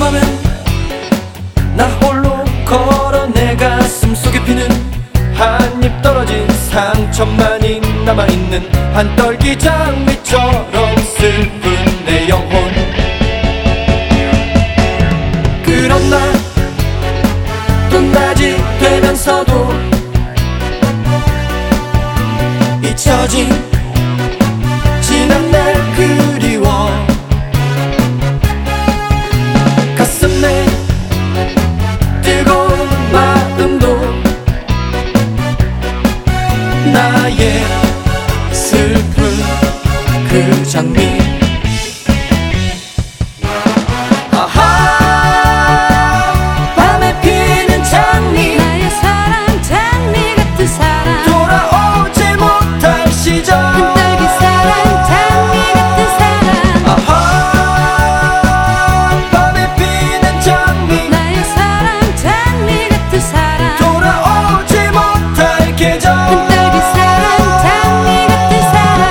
밤에 나 홀로 걸어 내 가슴 속에 피는 한입 떨어진 상처만이 남아있는 한 떨기 장미처럼 슬픈 내 영혼. 그런 날 또 낮이 되면서도 잊혀진 지난 날 그리워. 가슴에 뜨거운 마음도 나의 슬픈 그 장미. 아하, 밤에 피는 장미, 나의 사랑 장미 같은 사랑, 돌아오지 못할 시절, 한떨기 사랑 장미 같은 사랑. 아하, 밤에 피는 장미, 나의 사랑 장미 같은 사랑, 돌아오지 못할 계절, 한떨기 사랑 장미 같은 사랑.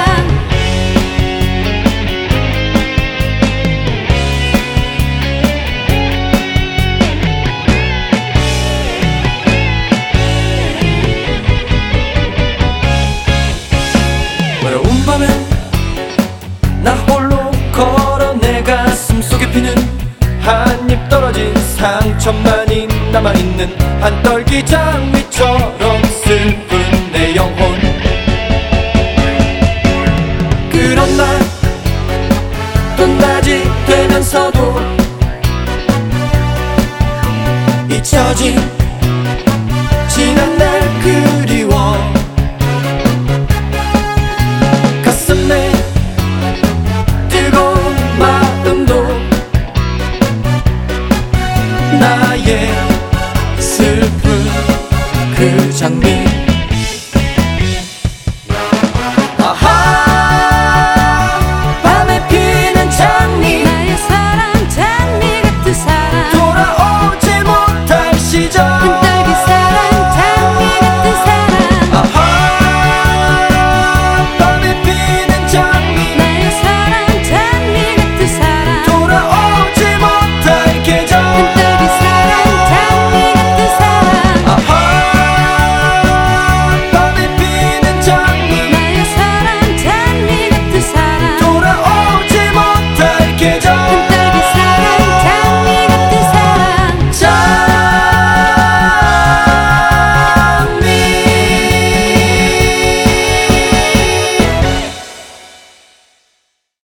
외로운 밤에 나 홀로 걸어 내 가슴 속에 피는 한입 떨어진 상처만이 남아있는 한 떨기 장미처럼 슬픈 내 영혼. 그런 날 또 낮이 되면서도 잊혀진 지난 날 그리워. 가슴에 뜨거운 마음도 나의 슬픈 그 장미.